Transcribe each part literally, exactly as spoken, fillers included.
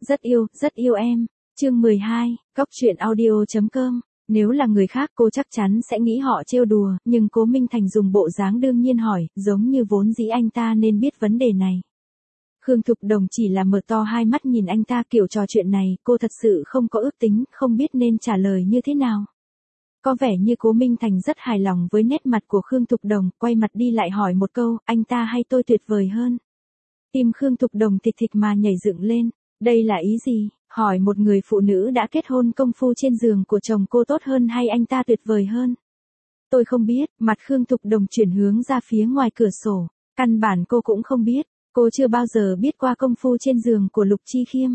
Rất yêu, rất yêu em. Chương mười hai, Cóc truyện audio chấm com. Nếu là người khác cô chắc chắn sẽ nghĩ họ trêu đùa, nhưng Cố Minh Thành dùng bộ dáng đương nhiên hỏi, giống như vốn dĩ anh ta nên biết vấn đề này. Khương Thục Đồng chỉ là mở to hai mắt nhìn anh ta kiểu trò chuyện này, cô thật sự không có ước tính, không biết nên trả lời như thế nào. Có vẻ như Cố Minh Thành rất hài lòng với nét mặt của Khương Thục Đồng, quay mặt đi lại hỏi một câu, anh ta hay tôi tuyệt vời hơn. Tim Khương Thục Đồng thịch thịch mà nhảy dựng lên, đây là ý gì? Hỏi một người phụ nữ đã kết hôn công phu trên giường của chồng cô tốt hơn hay anh ta tuyệt vời hơn? Tôi không biết, mặt Khương Thục Đồng chuyển hướng ra phía ngoài cửa sổ, căn bản cô cũng không biết, cô chưa bao giờ biết qua công phu trên giường của Lục Chi Khiêm.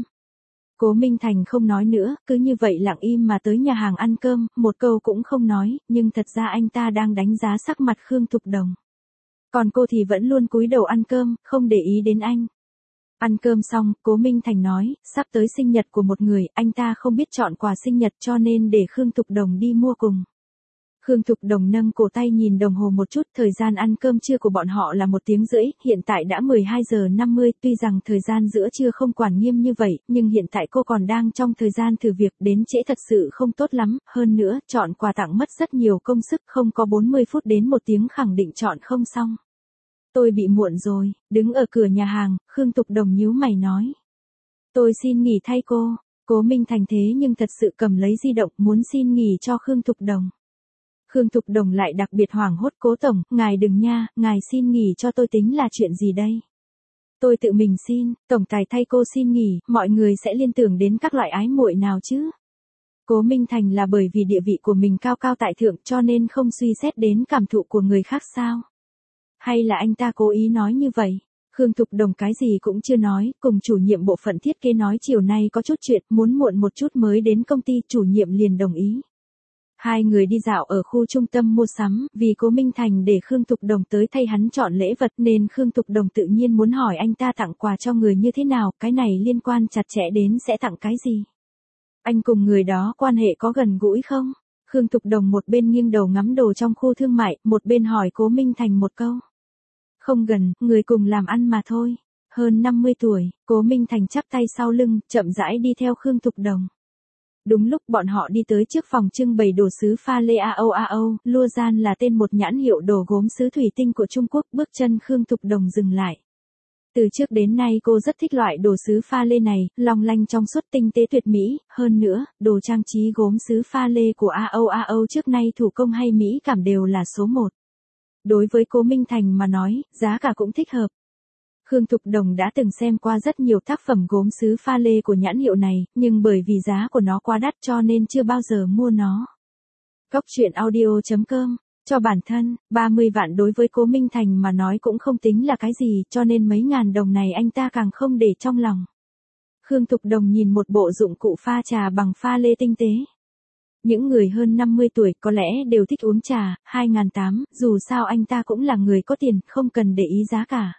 Cố Minh Thành không nói nữa, cứ như vậy lặng im mà tới nhà hàng ăn cơm, một câu cũng không nói, nhưng thật ra anh ta đang đánh giá sắc mặt Khương Thục Đồng. Còn cô thì vẫn luôn cúi đầu ăn cơm, không để ý đến anh. Ăn cơm xong, Cố Minh Thành nói, sắp tới sinh nhật của một người, anh ta không biết chọn quà sinh nhật cho nên để Khương Thục Đồng đi mua cùng. Khương Thục Đồng nâng cổ tay nhìn đồng hồ một chút, thời gian ăn cơm trưa của bọn họ là một tiếng rưỡi, hiện tại đã mười hai giờ năm mươi, tuy rằng thời gian giữa trưa không quản nghiêm như vậy, nhưng hiện tại cô còn đang trong thời gian thử việc, đến trễ thật sự không tốt lắm, hơn nữa, chọn quà tặng mất rất nhiều công sức, không có bốn mươi phút đến một tiếng khẳng định chọn không xong. Tôi bị muộn rồi, đứng ở cửa nhà hàng, Khương Thục Đồng nhíu mày nói. Tôi xin nghỉ thay cô. Cố Minh Thành thế nhưng thật sự cầm lấy di động muốn xin nghỉ cho Khương Thục Đồng. Khương Thục Đồng lại đặc biệt hoảng hốt, Cố tổng, ngài đừng nha, ngài xin nghỉ cho tôi tính là chuyện gì đây? Tôi tự mình xin, tổng tài thay cô xin nghỉ, mọi người sẽ liên tưởng đến các loại ái muội nào chứ? Cố Minh Thành là bởi vì địa vị của mình cao cao tại thượng cho nên không suy xét đến cảm thụ của người khác sao? Hay là anh ta cố ý nói như vậy? Khương Thục Đồng cái gì cũng chưa nói, cùng chủ nhiệm bộ phận thiết kế nói chiều nay có chút chuyện, muốn muộn một chút mới đến công ty, chủ nhiệm liền đồng ý. Hai người đi dạo ở khu trung tâm mua sắm, vì Cố Minh Thành để Khương Thục Đồng tới thay hắn chọn lễ vật nên Khương Thục Đồng tự nhiên muốn hỏi anh ta tặng quà cho người như thế nào, cái này liên quan chặt chẽ đến sẽ tặng cái gì. Anh cùng người đó quan hệ có gần gũi không? Khương Thục Đồng một bên nghiêng đầu ngắm đồ trong khu thương mại, một bên hỏi Cố Minh Thành một câu. Không gần, người cùng làm ăn mà thôi. Hơn năm mươi tuổi, Cố Minh Thành chắp tay sau lưng, chậm rãi đi theo Khương Thục Đồng. Đúng lúc bọn họ đi tới trước phòng trưng bày đồ sứ pha lê a o a o, Lua Gian là tên một nhãn hiệu đồ gốm sứ thủy tinh của Trung Quốc, bước chân Khương Thục Đồng dừng lại. Từ trước đến nay cô rất thích loại đồ sứ pha lê này, long lanh trong suốt tinh tế tuyệt mỹ, hơn nữa, đồ trang trí gốm sứ pha lê của a o a o trước nay thủ công hay mỹ cảm đều là số một. Đối với Cố Minh Thành mà nói, giá cả cũng thích hợp. Khương Thục Đồng đã từng xem qua rất nhiều tác phẩm gốm sứ pha lê của nhãn hiệu này, nhưng bởi vì giá của nó quá đắt cho nên chưa bao giờ mua nó. Cóc truyện audio chấm com. Cho bản thân, ba mươi vạn đối với Cố Minh Thành mà nói cũng không tính là cái gì, cho nên mấy ngàn đồng này anh ta càng không để trong lòng. Khương Thục Đồng nhìn một bộ dụng cụ pha trà bằng pha lê tinh tế. Những người hơn năm mươi tuổi có lẽ đều thích uống trà, hai nghìn tám trăm, dù sao anh ta cũng là người có tiền, không cần để ý giá cả.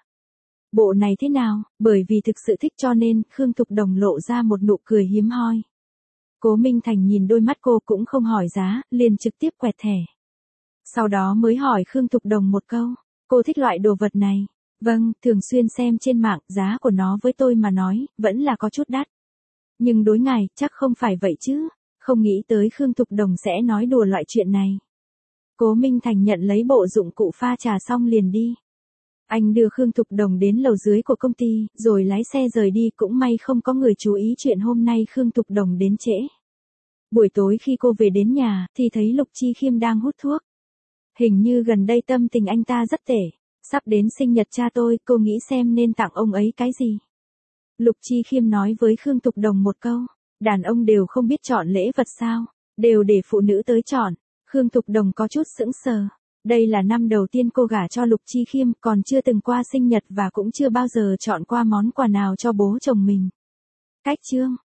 Bộ này thế nào? Bởi vì thực sự thích cho nên, Khương Thục Đồng lộ ra một nụ cười hiếm hoi. Cố Minh Thành nhìn đôi mắt cô cũng không hỏi giá, liền trực tiếp quẹt thẻ. Sau đó mới hỏi Khương Thục Đồng một câu, cô thích loại đồ vật này? Vâng, thường xuyên xem trên mạng, giá của nó với tôi mà nói, vẫn là có chút đắt. Nhưng đối ngài, chắc không phải vậy chứ? Không nghĩ tới Khương Thục Đồng sẽ nói đùa loại chuyện này. Cố Minh Thành nhận lấy bộ dụng cụ pha trà xong liền đi. Anh đưa Khương Thục Đồng đến lầu dưới của công ty, rồi lái xe rời đi, cũng may không có người chú ý chuyện hôm nay Khương Thục Đồng đến trễ. Buổi tối khi cô về đến nhà, thì thấy Lục Chi Khiêm đang hút thuốc. Hình như gần đây tâm tình anh ta rất tệ. Sắp đến sinh nhật cha tôi, cô nghĩ xem nên tặng ông ấy cái gì. Lục Chi Khiêm nói với Khương Thục Đồng một câu, đàn ông đều không biết chọn lễ vật sao, đều để phụ nữ tới chọn. Khương Thục Đồng có chút sững sờ. Đây là năm đầu tiên cô gả cho Lục Chi Khiêm, còn chưa từng qua sinh nhật và cũng chưa bao giờ chọn qua món quà nào cho bố chồng mình. Cách chương